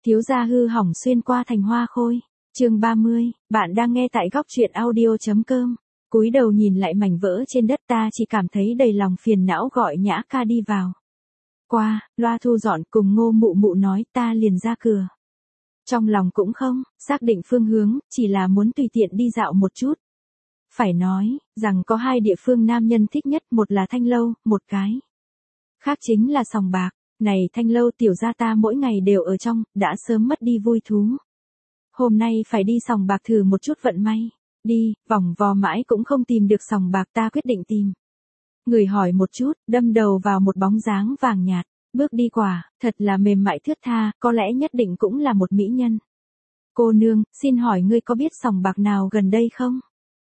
Thiếu gia hư hỏng xuyên qua thành hoa khôi. Chương 30, bạn đang nghe tại góc truyện audio.com. Cúi đầu nhìn lại mảnh vỡ trên đất, ta chỉ cảm thấy đầy lòng phiền não, gọi Nhã ca đi vào. Qua, loa thu dọn cùng Ngô mụ mụ nói, ta liền ra cửa. Trong lòng cũng không xác định phương hướng, chỉ là muốn tùy tiện đi dạo một chút. Phải nói rằng có hai địa phương nam nhân thích nhất, một là Thanh Lâu, một cái khác chính là sòng bạc. Này Thanh Lâu tiểu gia ta mỗi ngày đều ở trong, đã sớm mất đi vui thú. Hôm nay phải đi sòng bạc thử một chút vận may. Đi, vòng vò mãi cũng không tìm được sòng bạc, ta quyết định tìm. Người hỏi một chút, đâm đầu vào một bóng dáng vàng nhạt. Bước đi qua, thật là mềm mại thướt tha, có lẽ nhất định cũng là một mỹ nhân. Cô nương, xin hỏi ngươi có biết sòng bạc nào gần đây không?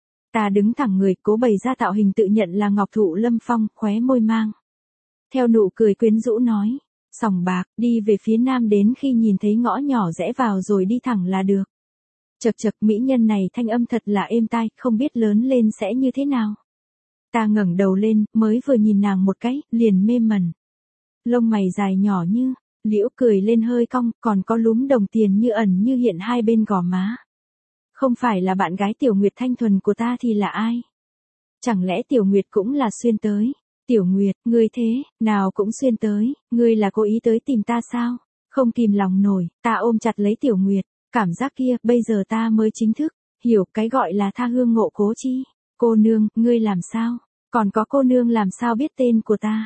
Ta đứng thẳng người, cố bày ra tạo hình tự nhận là Ngọc Thụ Lâm Phong, khóe môi mang theo nụ cười quyến rũ nói. Sòng bạc, đi về phía nam đến khi nhìn thấy ngõ nhỏ rẽ vào rồi đi thẳng là được. Chậc chậc, mỹ nhân này thanh âm thật là êm tai, không biết lớn lên sẽ như thế nào. Ta ngẩng đầu lên, mới vừa nhìn nàng một cái, liền mê mẩn. Lông mày dài nhỏ như liễu, cười lên hơi cong, còn có lúm đồng tiền như ẩn như hiện hai bên gò má. Không phải là bạn gái Tiểu Nguyệt thanh thuần của ta thì là ai? Chẳng lẽ Tiểu Nguyệt cũng là xuyên tới? Tiểu Nguyệt, ngươi thế nào cũng xuyên tới, ngươi là cố ý tới tìm ta sao? Không kìm lòng nổi, ta ôm chặt lấy Tiểu Nguyệt, cảm giác kia, bây giờ ta mới chính thức hiểu cái gọi là tha hương ngộ cố chi. Cô nương, ngươi làm sao? Còn có cô nương làm sao biết tên của ta?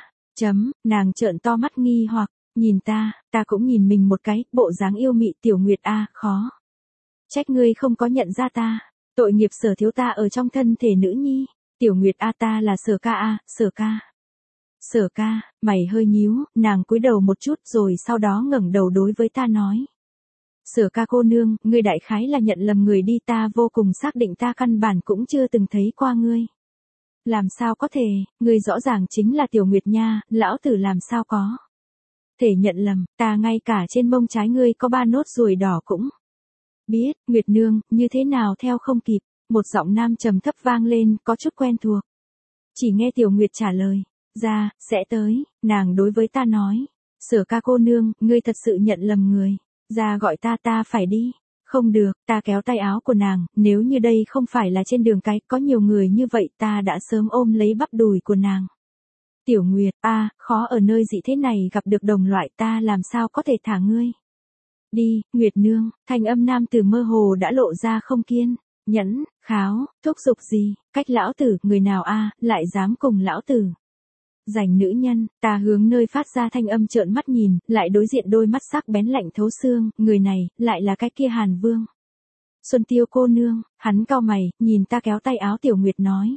Nàng trợn to mắt nghi hoặc nhìn ta cũng nhìn mình một cái, bộ dáng yêu mị. Tiểu Nguyệt a, khó trách ngươi không có nhận ra ta, tội nghiệp Sở thiếu ta ở trong thân thể nữ nhi. Tiểu Nguyệt a, ta là Sở ca a, Sở ca. Sở ca, mày hơi nhíu, nàng cúi đầu một chút rồi sau đó ngẩng đầu đối với ta nói. Sở ca cô nương, ngươi đại khái là nhận lầm người đi, ta vô cùng xác định ta căn bản cũng chưa từng thấy qua ngươi. Làm sao có thể, ngươi rõ ràng chính là Tiểu Nguyệt nha, lão tử làm sao có thể nhận lầm, ta ngay cả trên mông trái ngươi có 3 nốt ruồi đỏ cũng biết. Nguyệt nương, như thế nào theo không kịp, một giọng nam trầm thấp vang lên, có chút quen thuộc. Chỉ nghe Tiểu Nguyệt trả lời, ra, sẽ tới, nàng đối với ta nói. Sở ca cô nương, ngươi thật sự nhận lầm người, ra gọi ta phải đi. Không được, ta kéo tay áo của nàng, nếu như đây không phải là trên đường cái, có nhiều người như vậy ta đã sớm ôm lấy bắp đùi của nàng. Tiểu Nguyệt, khó ở nơi dị thế này gặp được đồng loại, ta làm sao có thể thả ngươi. Đi, Nguyệt nương, thanh âm nam từ mơ hồ đã lộ ra không kiên nhẫn, kháo, thúc giục gì, cách lão tử, người nào lại dám cùng lão tử giành nữ nhân. Ta hướng nơi phát ra thanh âm trợn mắt nhìn, lại đối diện đôi mắt sắc bén lạnh thấu xương, người này, lại là cái kia Hàn Vương. Xuân Tiêu cô nương, hắn cau mày, nhìn ta kéo tay áo. Tiểu Nguyệt nói.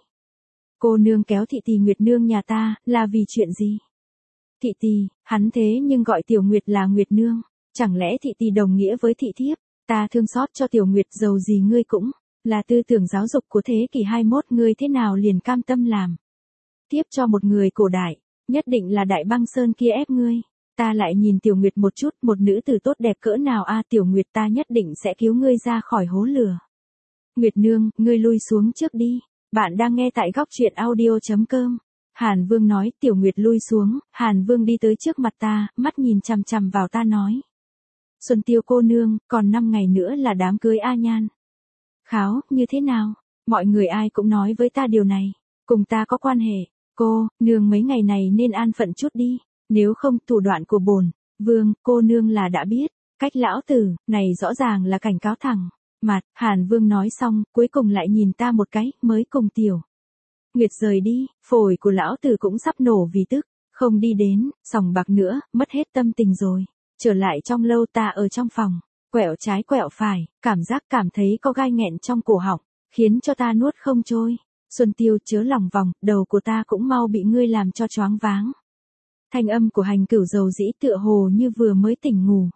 Cô nương kéo thị tỳ Nguyệt nương nhà ta, là vì chuyện gì? Thị tỳ, hắn thế nhưng gọi Tiểu Nguyệt là Nguyệt nương, chẳng lẽ thị tỳ đồng nghĩa với thị thiếp? Ta thương xót cho Tiểu Nguyệt, dầu gì ngươi cũng là tư tưởng giáo dục của thế kỷ 21, ngươi thế nào liền cam tâm làm tiếp cho một người cổ đại, nhất định là Đại Băng Sơn kia ép ngươi. Ta lại nhìn Tiểu Nguyệt một chút, một nữ tử tốt đẹp cỡ nào Tiểu Nguyệt, ta nhất định sẽ cứu ngươi ra khỏi hố lửa. Nguyệt nương, ngươi lui xuống trước đi. Bạn đang nghe tại góc truyện audio.com. Hàn Vương nói. Tiểu Nguyệt lui xuống, Hàn Vương đi tới trước mặt ta, mắt nhìn chằm chằm vào ta nói. Xuân Tiêu cô nương, còn 5 ngày nữa là đám cưới A Nhan. Kháo, như thế nào? Mọi người ai cũng nói với ta điều này, cùng ta có quan hệ. Cô nương mấy ngày này nên an phận chút đi, nếu không thủ đoạn của bổn vương, cô nương là đã biết. Cách lão tử, này rõ ràng là cảnh cáo thẳng mặt. Hàn Vương nói xong, cuối cùng lại nhìn ta một cái, mới cùng Tiểu Nguyệt rời đi. Phổi của lão tử cũng sắp nổ vì tức, không đi đến sòng bạc nữa, mất hết tâm tình rồi. Trở lại trong lâu, ta ở trong phòng, quẹo trái quẹo phải, cảm thấy có gai nghẹn trong cổ họng, khiến cho ta nuốt không trôi. Xuân Tiêu, chớ lòng vòng, đầu của ta cũng mau bị ngươi làm cho choáng váng. Thanh âm của Hành Cửu dầu dĩ, tựa hồ như vừa mới tỉnh ngủ.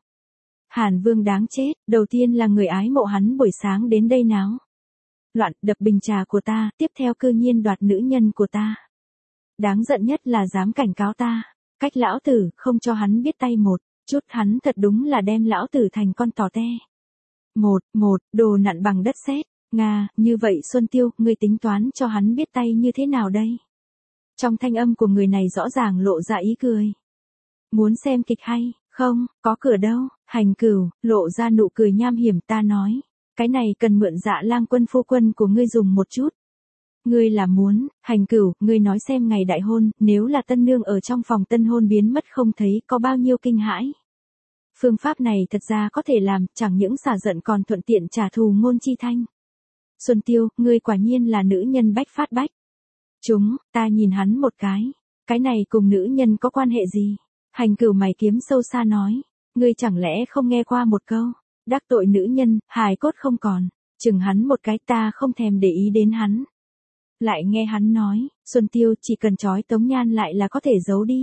Hàn Vương đáng chết, đầu tiên là người ái mộ hắn buổi sáng đến đây náo loạn, đập bình trà của ta, tiếp theo cư nhiên đoạt nữ nhân của ta. Đáng giận nhất là dám cảnh cáo ta, cách lão tử, không cho hắn biết tay một chút, hắn thật đúng là đem lão tử thành con tò te. Đồ nặn bằng đất sét. Nga, như vậy Xuân Tiêu, ngươi tính toán cho hắn biết tay như thế nào đây? Trong thanh âm của người này rõ ràng lộ ra ý cười. Muốn xem kịch hay, Không, có cửa đâu, Hành Cửu, lộ ra nụ cười nham hiểm ta nói. Cái này cần mượn Dạ Lang Quân phu quân của ngươi dùng một chút. Ngươi là muốn, Hành Cửu, ngươi nói xem ngày đại hôn, nếu là tân nương ở trong phòng tân hôn biến mất không thấy có bao nhiêu kinh hãi. Phương pháp này thật ra có thể làm, chẳng những xả giận còn thuận tiện trả thù Ngôn Chi Thanh. Xuân Tiêu, ngươi quả nhiên là nữ nhân bách phát bách. Ta nhìn hắn một cái này cùng nữ nhân có quan hệ gì? Hành Cửu mày kiếm sâu xa nói, ngươi chẳng lẽ không nghe qua một câu, đắc tội nữ nhân, hài cốt không còn, chừng hắn một cái ta không thèm để ý đến hắn. Lại nghe hắn nói, Xuân Tiêu chỉ cần trói Tống Nhan lại là có thể giấu đi.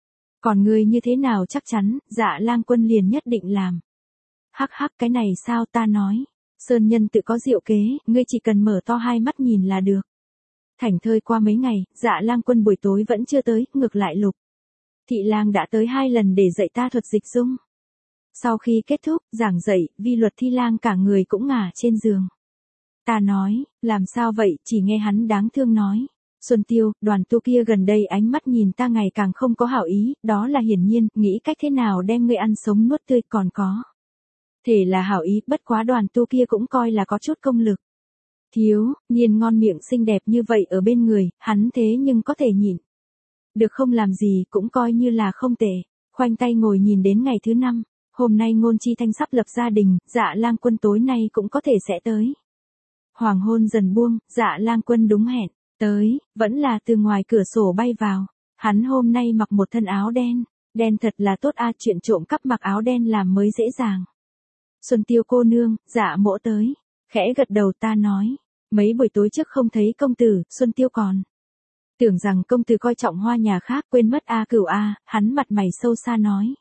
Còn ngươi như thế nào chắc chắn, Dạ Lang Quân liền nhất định làm. Hắc hắc cái này sao ta nói, Sơn Nhân tự có diệu kế, ngươi chỉ cần mở to hai mắt nhìn là được. Thảnh thơi qua mấy ngày, Dạ Lang Quân buổi tối vẫn chưa tới, ngược lại Lục Thị Lang đã tới 2 lần để dạy ta thuật dịch dung. Sau khi kết thúc, giảng dạy, Vi Luật Thi Lang cả người cũng ngả trên giường. Ta nói, làm sao vậy, chỉ nghe hắn đáng thương nói. Xuân Tiêu, đoàn tu kia gần đây ánh mắt nhìn ta ngày càng không có hảo ý, đó là hiển nhiên, nghĩ cách thế nào đem ngươi ăn sống nuốt tươi còn có. Thể là hảo ý, bất quá đoàn tu kia cũng coi là có chút công lực. Thiếu, nhiên ngon miệng xinh đẹp như vậy ở bên người, hắn thế nhưng có thể nhịn. Được không làm gì cũng coi như là không tệ, khoanh tay ngồi nhìn đến ngày thứ 5, hôm nay Ngôn Chi Thanh sắp lập gia đình, Dạ Lang Quân tối nay cũng có thể sẽ tới. Hoàng hôn dần buông, Dạ Lang Quân đúng hẹn, tới, vẫn là từ ngoài cửa sổ bay vào, hắn hôm nay mặc một thân áo đen, đen thật là tốt a, chuyện trộm cắp mặc áo đen làm mới dễ dàng. Xuân Tiêu cô nương, Dạ mỗ tới, khẽ gật đầu ta nói, mấy buổi tối trước không thấy công tử, Xuân Tiêu còn tưởng rằng công tử coi trọng hoa nhà khác quên mất A Cửu a, hắn mặt mày sâu xa nói.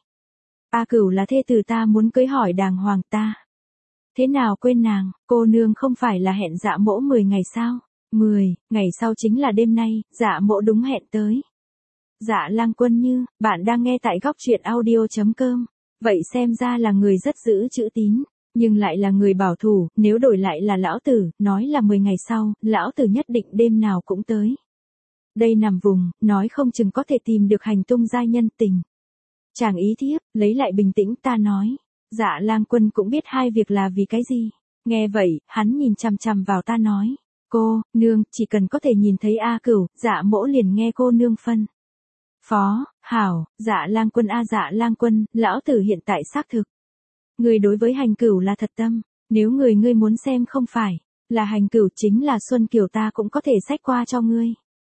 A Cửu là thê tử ta muốn cưới hỏi đàng hoàng ta. Thế nào quên nàng, cô nương không phải là hẹn Dạ mỗ 10 ngày sao? 10 ngày sau chính là đêm nay, Dạ mỗ đúng hẹn tới. Dạ Lang Quân như, bạn đang nghe tại góc truyện audio.com. Vậy xem ra là người rất giữ chữ tín, nhưng lại là người bảo thủ, nếu đổi lại là lão tử, nói là 10 ngày sau, lão tử nhất định đêm nào cũng tới. Đây nằm vùng, nói không chừng có thể tìm được hành tung giai nhân tình. Chàng ý thiếp, lấy lại bình tĩnh ta nói. Dạ Lang Quân cũng biết hai việc là vì cái gì. Nghe vậy, hắn nhìn chằm chằm vào ta nói. Cô, nương, chỉ cần có thể nhìn thấy A Cửu, Dạ mỗ liền nghe cô nương phân. Phó, hảo, Dạ Lang Quân a Dạ Lang Quân, lão tử hiện tại xác thực. Người đối với Hành Cửu là thật tâm, nếu ngươi muốn xem không phải, là Hành Cửu chính là Xuân Kiều ta cũng có thể xách qua cho ngươi.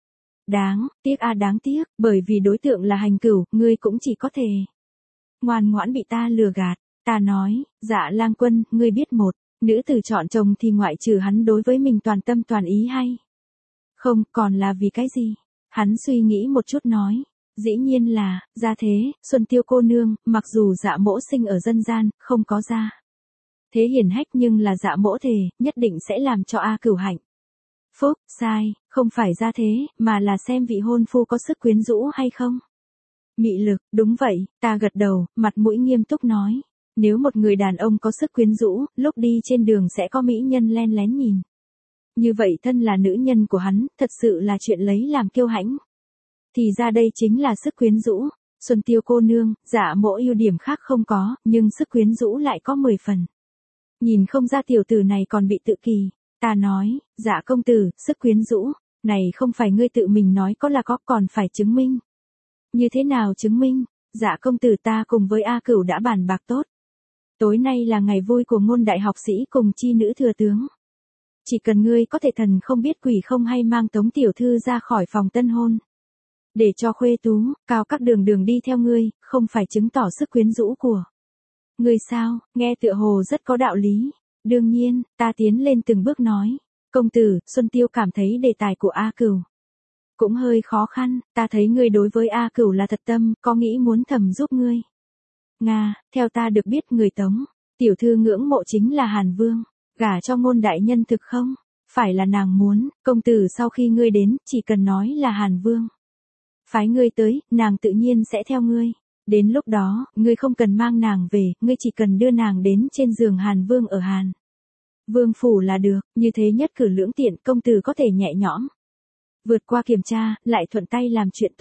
Đáng tiếc a đáng tiếc, bởi vì đối tượng là Hành Cửu, ngươi cũng chỉ có thể ngoan ngoãn bị ta lừa gạt. Ta nói, Dạ Lang Quân, ngươi biết một, nữ tử chọn chồng thì ngoại trừ hắn đối với mình toàn tâm toàn ý hay không, còn là vì cái gì? Hắn suy nghĩ một chút nói, dĩ nhiên là, gia thế, Xuân Tiêu cô nương, mặc dù Dạ mỗ sinh ở dân gian, không có gia thế hiển hách nhưng là Dạ mỗ thề, nhất định sẽ làm cho A Cửu hạnh phúc, sai, không phải gia thế, mà là xem vị hôn phu có sức quyến rũ hay không. Mị lực, đúng vậy, ta gật đầu, mặt mũi nghiêm túc nói. Nếu một người đàn ông có sức quyến rũ, lúc đi trên đường sẽ có mỹ nhân len lén nhìn. Như vậy thân là nữ nhân của hắn, thật sự là chuyện lấy làm kiêu hãnh. Thì ra đây chính là sức quyến rũ. Xuân Tiêu cô nương, Dạ mỗ ưu điểm khác không có, nhưng sức quyến rũ lại có 10 phần. Nhìn không ra tiểu tử này còn bị tự kỳ. Ta nói, Dạ công tử, sức quyến rũ, này không phải ngươi tự mình nói có là có, còn phải chứng minh. Như thế nào chứng minh? Dạ công tử ta cùng với A Cửu đã bàn bạc tốt. Tối nay là ngày vui của Ngôn đại học sĩ cùng chi nữ thừa tướng. Chỉ cần ngươi có thể thần không biết quỷ không hay mang Tống tiểu thư ra khỏi phòng tân hôn. Để cho khuê tú, cao các đường đi theo ngươi, không phải chứng tỏ sức quyến rũ của ngươi sao, nghe tựa hồ rất có đạo lý. Đương nhiên, ta tiến lên từng bước nói. Công tử, Xuân Tiêu cảm thấy đề tài của A Cửu cũng hơi khó khăn, ta thấy ngươi đối với A Cửu là thật tâm, có nghĩ muốn thầm giúp ngươi. Nga, theo ta được biết người Tống, tiểu thư ngưỡng mộ chính là Hàn Vương, gả cho Ngôn đại nhân thực không? Phải là nàng muốn, công tử sau khi ngươi đến, chỉ cần nói là Hàn Vương phái ngươi tới, nàng tự nhiên sẽ theo ngươi. Đến lúc đó, ngươi không cần mang nàng về, ngươi chỉ cần đưa nàng đến trên giường Hàn Vương ở Hàn Vương phủ là được, như thế nhất cử lưỡng tiện, công tử có thể nhẹ nhõm vượt qua kiểm tra, lại thuận tay làm chuyện tốt.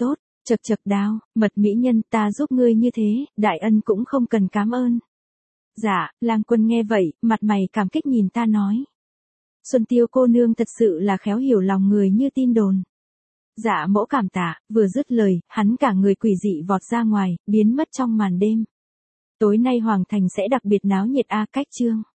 Chậc chậc đao, Mật mỹ nhân, ta giúp ngươi như thế, đại ân cũng không cần cảm ơn. Dạ, Lang Quân nghe vậy, mặt mày cảm kích nhìn ta nói. Xuân Tiêu cô nương thật sự là khéo hiểu lòng người như tin đồn. Dạ mỗ cảm tạ, vừa dứt lời, hắn cả người quỷ dị vọt ra ngoài, biến mất trong màn đêm. Tối nay Hoàng Thành sẽ đặc biệt náo nhiệt cách chương.